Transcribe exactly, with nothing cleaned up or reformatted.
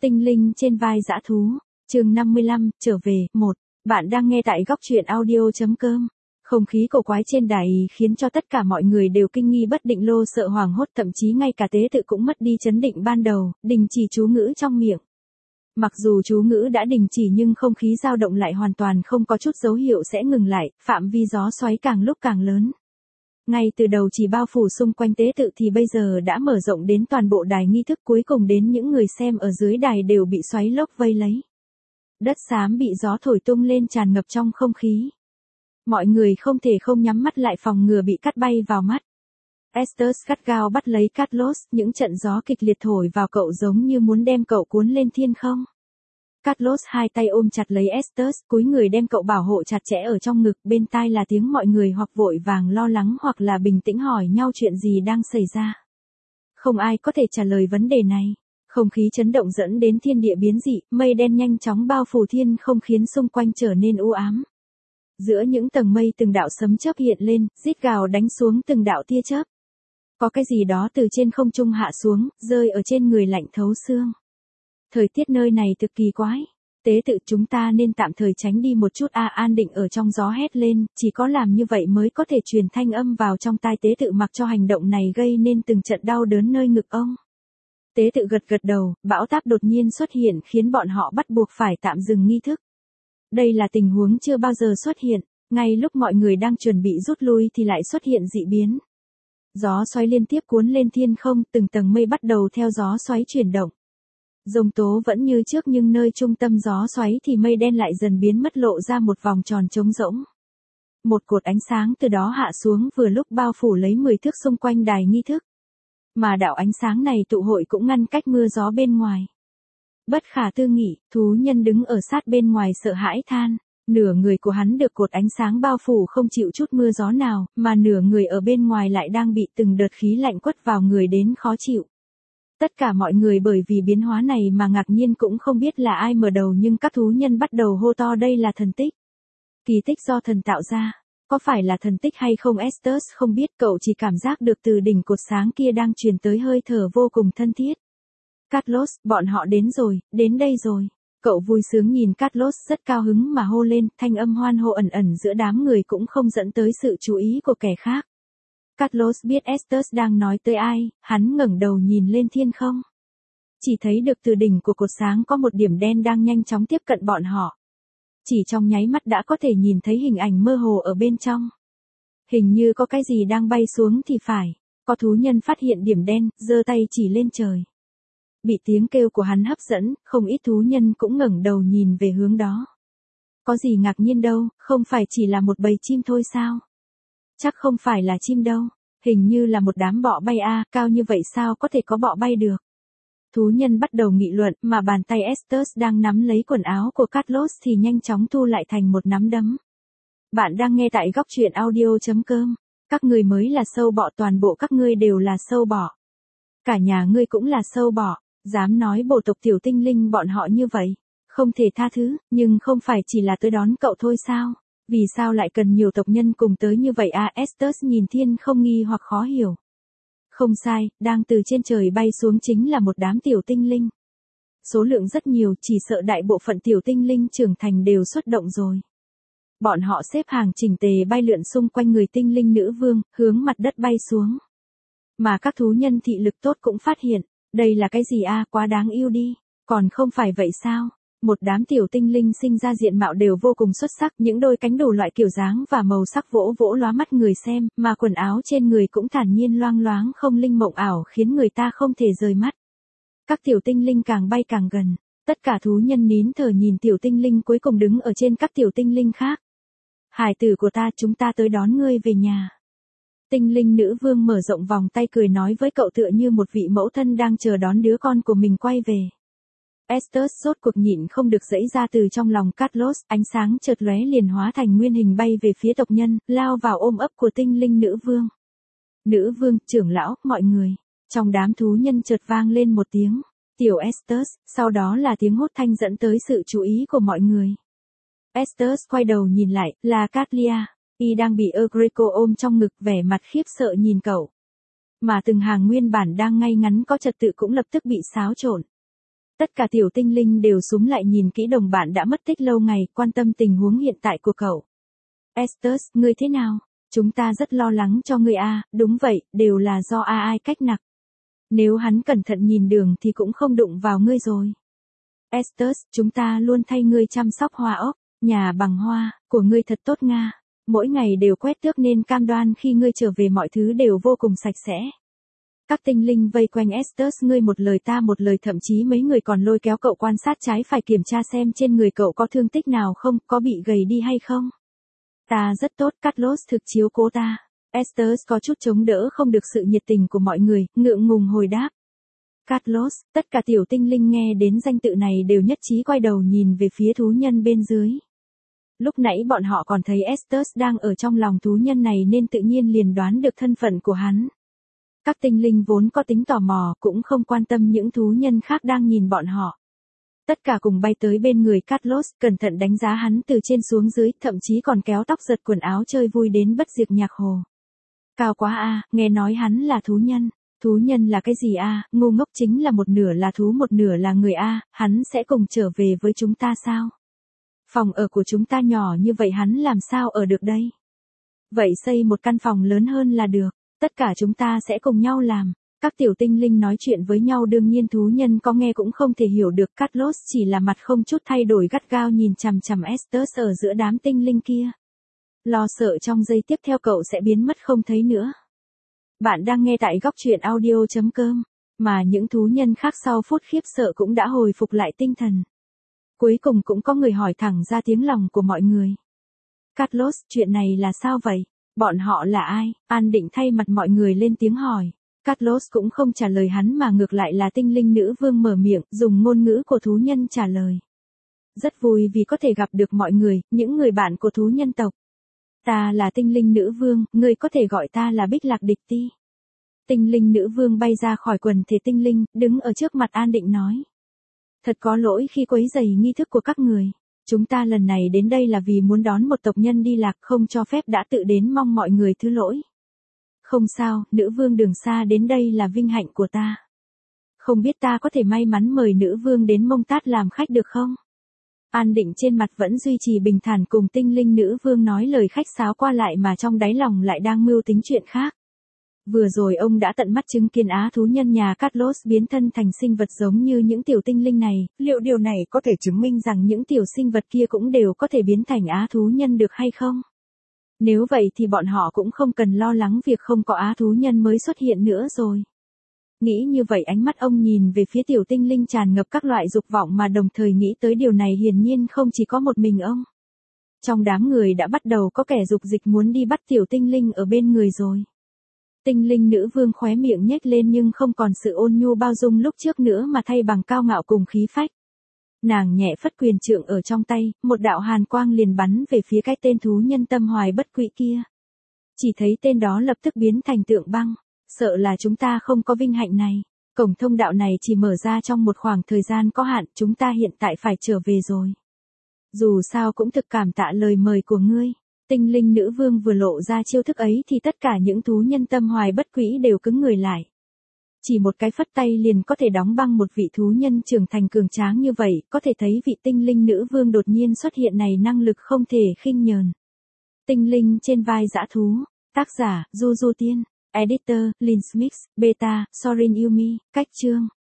Tinh linh trên vai dã thú, chương năm mươi lăm, trở về, một. Bạn đang nghe tại góc truyện audio chấm com. Không khí cổ quái trên đài khiến cho tất cả mọi người đều kinh nghi bất định, lo sợ hoảng hốt, thậm chí ngay cả tế tự cũng mất đi chấn định ban đầu, đình chỉ chú ngữ trong miệng. Mặc dù chú ngữ đã đình chỉ nhưng không khí dao động lại hoàn toàn không có chút dấu hiệu sẽ ngừng lại, phạm vi gió xoáy càng lúc càng lớn. Ngay từ đầu chỉ bao phủ xung quanh tế tự thì bây giờ đã mở rộng đến toàn bộ đài nghi thức, cuối cùng đến những người xem ở dưới đài đều bị xoáy lốc vây lấy. Đất xám bị gió thổi tung lên tràn ngập trong không khí. Mọi người không thể không nhắm mắt lại phòng ngừa bị cát bay vào mắt. Estes gắt gao bắt lấy Carlos, những trận gió kịch liệt thổi vào cậu giống như muốn đem cậu cuốn lên thiên không. Carlos hai tay ôm chặt lấy Estes, cúi người đem cậu bảo hộ chặt chẽ ở trong ngực, bên tai là tiếng mọi người hoặc vội vàng lo lắng hoặc là bình tĩnh hỏi nhau chuyện gì đang xảy ra. Không ai có thể trả lời vấn đề này. Không khí chấn động dẫn đến thiên địa biến dị, mây đen nhanh chóng bao phủ thiên không khiến xung quanh trở nên u ám. Giữa những tầng mây từng đạo sấm chớp hiện lên, rít gào đánh xuống từng đạo tia chớp. Có cái gì đó từ trên không trung hạ xuống, rơi ở trên người lạnh thấu xương. Thời tiết nơi này thực kỳ quái. Tế tự chúng ta nên tạm thời tránh đi một chút a à, An Định ở trong gió hét lên, chỉ có làm như vậy mới có thể truyền thanh âm vào trong tai tế tự, mặc cho hành động này gây nên từng trận đau đớn nơi ngực ông. Tế tự gật gật đầu, bão táp đột nhiên xuất hiện khiến bọn họ bắt buộc phải tạm dừng nghi thức. Đây là tình huống chưa bao giờ xuất hiện, ngay lúc mọi người đang chuẩn bị rút lui thì lại xuất hiện dị biến. Gió xoáy liên tiếp cuốn lên thiên không, từng tầng mây bắt đầu theo gió xoáy chuyển động. Dông tố vẫn như trước nhưng nơi trung tâm gió xoáy thì mây đen lại dần biến mất, lộ ra một vòng tròn trống rỗng. Một cột ánh sáng từ đó hạ xuống vừa lúc bao phủ lấy mười thước xung quanh đài nghi thức. Mà đạo ánh sáng này tụ hội cũng ngăn cách mưa gió bên ngoài. Bất khả tư nghị, thú nhân đứng ở sát bên ngoài sợ hãi than. Nửa người của hắn được cột ánh sáng bao phủ không chịu chút mưa gió nào, mà nửa người ở bên ngoài lại đang bị từng đợt khí lạnh quất vào người đến khó chịu. Tất cả mọi người bởi vì biến hóa này mà ngạc nhiên, cũng không biết là ai mở đầu, nhưng các thú nhân bắt đầu hô to đây là thần tích. Kỳ tích do thần tạo ra. Có phải là thần tích hay không Estes không biết, cậu chỉ cảm giác được từ đỉnh cột sáng kia đang truyền tới hơi thở vô cùng thân thiết. Carlos, bọn họ đến rồi, đến đây rồi. Cậu vui sướng nhìn Carlos rất cao hứng mà hô lên, thanh âm hoan hô ẩn ẩn giữa đám người cũng không dẫn tới sự chú ý của kẻ khác. Carlos biết Estes đang nói tới ai, hắn ngẩng đầu nhìn lên thiên không. Chỉ thấy được từ đỉnh của cột sáng có một điểm đen đang nhanh chóng tiếp cận bọn họ. Chỉ trong nháy mắt đã có thể nhìn thấy hình ảnh mơ hồ ở bên trong. Hình như có cái gì đang bay xuống thì phải. Có thú nhân phát hiện điểm đen, giơ tay chỉ lên trời. Bị tiếng kêu của hắn hấp dẫn, không ít thú nhân cũng ngẩng đầu nhìn về hướng đó. Có gì ngạc nhiên đâu, không phải chỉ là một bầy chim thôi sao? Chắc không phải là chim đâu, hình như là một đám bọ bay a, à, cao như vậy sao có thể có bọ bay được? Thú nhân bắt đầu nghị luận, mà bàn tay Estes đang nắm lấy quần áo của Carlos thì nhanh chóng thu lại thành một nắm đấm. Bạn đang nghe tại góc truyện audio chấm com. Các ngươi mới là sâu bọ, toàn bộ các ngươi đều là sâu bọ. Cả nhà ngươi cũng là sâu bọ, dám nói bộ tộc tiểu tinh linh bọn họ như vậy. Không thể tha thứ, nhưng không phải chỉ là tới đón cậu thôi sao? Vì sao lại cần nhiều tộc nhân cùng tới như vậy à? Estes nhìn thiên không nghi hoặc khó hiểu. Không sai, đang từ trên trời bay xuống chính là một đám tiểu tinh linh. Số lượng rất nhiều, chỉ sợ đại bộ phận tiểu tinh linh trưởng thành đều xuất động rồi. Bọn họ xếp hàng chỉnh tề bay lượn xung quanh người tinh linh nữ vương, hướng mặt đất bay xuống. Mà các thú nhân thị lực tốt cũng phát hiện, đây là cái gì a, à, quá đáng yêu đi, còn không phải vậy sao? Một đám tiểu tinh linh sinh ra diện mạo đều vô cùng xuất sắc, những đôi cánh đủ loại kiểu dáng và màu sắc vỗ vỗ lóa mắt người xem, mà quần áo trên người cũng thản nhiên loang loáng không linh mộng ảo khiến người ta không thể rời mắt. Các tiểu tinh linh càng bay càng gần, tất cả thú nhân nín thở nhìn tiểu tinh linh cuối cùng đứng ở trên các tiểu tinh linh khác. Hải tử của ta, chúng ta tới đón ngươi về nhà. Tinh linh nữ vương mở rộng vòng tay cười nói với cậu tựa như một vị mẫu thân đang chờ đón đứa con của mình quay về. Estes rốt cuộc nhịn không được giãy ra từ trong lòng Carlos, ánh sáng chợt lóe liền hóa thành nguyên hình bay về phía tộc nhân, lao vào ôm ấp của tinh linh nữ vương. Nữ vương, trưởng lão, mọi người. Trong đám thú nhân chợt vang lên một tiếng, tiểu Estes, sau đó là tiếng hốt thanh dẫn tới sự chú ý của mọi người. Estes quay đầu nhìn lại, là Catlia, y đang bị Egreco ôm trong ngực, vẻ mặt khiếp sợ nhìn cậu. Mà từng hàng nguyên bản đang ngay ngắn có trật tự cũng lập tức bị xáo trộn. Tất cả tiểu tinh linh đều súm lại nhìn kỹ đồng bạn đã mất tích lâu ngày, quan tâm tình huống hiện tại của cậu. Estes, ngươi thế nào? Chúng ta rất lo lắng cho ngươi a. Đúng vậy, đều là do a ai cách nặc. Nếu hắn cẩn thận nhìn đường thì cũng không đụng vào ngươi rồi. Estes, chúng ta luôn thay ngươi chăm sóc hoa ốc, nhà bằng hoa, của ngươi thật tốt nga. Mỗi ngày đều quét tước nên cam đoan khi ngươi trở về mọi thứ đều vô cùng sạch sẽ. Các tinh linh vây quanh Estes ngươi một lời ta một lời, thậm chí mấy người còn lôi kéo cậu quan sát trái phải kiểm tra xem trên người cậu có thương tích nào không, có bị gầy đi hay không. Ta rất tốt, Carlos thực chiếu cố ta. Estes có chút chống đỡ không được sự nhiệt tình của mọi người, ngượng ngùng hồi đáp. Carlos, tất cả tiểu tinh linh nghe đến danh tự này đều nhất trí quay đầu nhìn về phía thú nhân bên dưới. Lúc nãy bọn họ còn thấy Estes đang ở trong lòng thú nhân này nên tự nhiên liền đoán được thân phận của hắn. Các tinh linh vốn có tính tò mò cũng không quan tâm những thú nhân khác đang nhìn bọn họ. Tất cả cùng bay tới bên người Carlos, cẩn thận đánh giá hắn từ trên xuống dưới, thậm chí còn kéo tóc giật quần áo chơi vui đến bất diệt nhạc hồ. Cao quá a, nghe nói hắn là thú nhân. Thú nhân là cái gì a? Ngu ngốc, chính là một nửa là thú một nửa là người a, hắn sẽ cùng trở về với chúng ta sao? Phòng ở của chúng ta nhỏ như vậy hắn làm sao ở được đây? Vậy xây một căn phòng lớn hơn là được, tất cả chúng ta sẽ cùng nhau làm. Các tiểu tinh linh nói chuyện với nhau, đương nhiên thú nhân có nghe cũng không thể hiểu được. Carlos chỉ là mặt không chút thay đổi gắt gao nhìn chằm chằm Estes ở giữa đám tinh linh kia. Lo sợ trong giây tiếp theo cậu sẽ biến mất không thấy nữa. Bạn đang nghe tại góc truyện audio chấm com, mà những thú nhân khác sau phút khiếp sợ cũng đã hồi phục lại tinh thần. Cuối cùng cũng có người hỏi thẳng ra tiếng lòng của mọi người. Carlos, chuyện này là sao vậy? Bọn họ là ai? An Định thay mặt mọi người lên tiếng hỏi. Carlos cũng không trả lời hắn mà ngược lại là tinh linh nữ vương mở miệng, dùng ngôn ngữ của thú nhân trả lời. Rất vui vì có thể gặp được mọi người, những người bạn của thú nhân tộc. Ta là tinh linh nữ vương, ngươi có thể gọi ta là Bích Lạc Địch Ti. Tinh linh nữ vương bay ra khỏi quần thể tinh linh, đứng ở trước mặt An Định nói. Thật có lỗi khi quấy rầy nghi thức của các người. Chúng ta lần này đến đây là vì muốn đón một tộc nhân đi lạc, không cho phép đã tự đến, mong mọi người thứ lỗi. Không sao, nữ vương đường xa đến đây là vinh hạnh của ta. Không biết ta có thể may mắn mời nữ vương đến Mông Tát làm khách được không? An Định trên mặt vẫn duy trì bình thản cùng tinh linh nữ vương nói lời khách sáo qua lại mà trong đáy lòng lại đang mưu tính chuyện khác. Vừa rồi ông đã tận mắt chứng kiến á thú nhân nhà Carlos biến thân thành sinh vật giống như những tiểu tinh linh này, liệu điều này có thể chứng minh rằng những tiểu sinh vật kia cũng đều có thể biến thành á thú nhân được hay không? Nếu vậy thì bọn họ cũng không cần lo lắng việc không có á thú nhân mới xuất hiện nữa rồi. Nghĩ như vậy ánh mắt ông nhìn về phía tiểu tinh linh tràn ngập các loại dục vọng mà đồng thời nghĩ tới điều này hiển nhiên không chỉ có một mình ông. Trong đám người đã bắt đầu có kẻ dục dịch muốn đi bắt tiểu tinh linh ở bên người rồi. Tinh linh nữ vương khóe miệng nhếch lên nhưng không còn sự ôn nhu bao dung lúc trước nữa mà thay bằng cao ngạo cùng khí phách. Nàng nhẹ phất quyền trượng ở trong tay, một đạo hàn quang liền bắn về phía cái tên thú nhân tâm hoài bất quỹ kia. Chỉ thấy tên đó lập tức biến thành tượng băng, sợ là chúng ta không có vinh hạnh này. Cổng thông đạo này chỉ mở ra trong một khoảng thời gian có hạn, chúng ta hiện tại phải trở về rồi. Dù sao cũng thực cảm tạ lời mời của ngươi. Tinh linh nữ vương vừa lộ ra chiêu thức ấy thì tất cả những thú nhân tâm hoài bất quỹ đều cứng người lại. Chỉ một cái phất tay liền có thể đóng băng một vị thú nhân trưởng thành cường tráng như vậy, có thể thấy vị tinh linh nữ vương đột nhiên xuất hiện này năng lực không thể khinh nhờn. Tinh linh trên vai dã thú, tác giả, Du Du Tiên, editor, Lynn Smith, beta, Sorin Yumi, cách chương.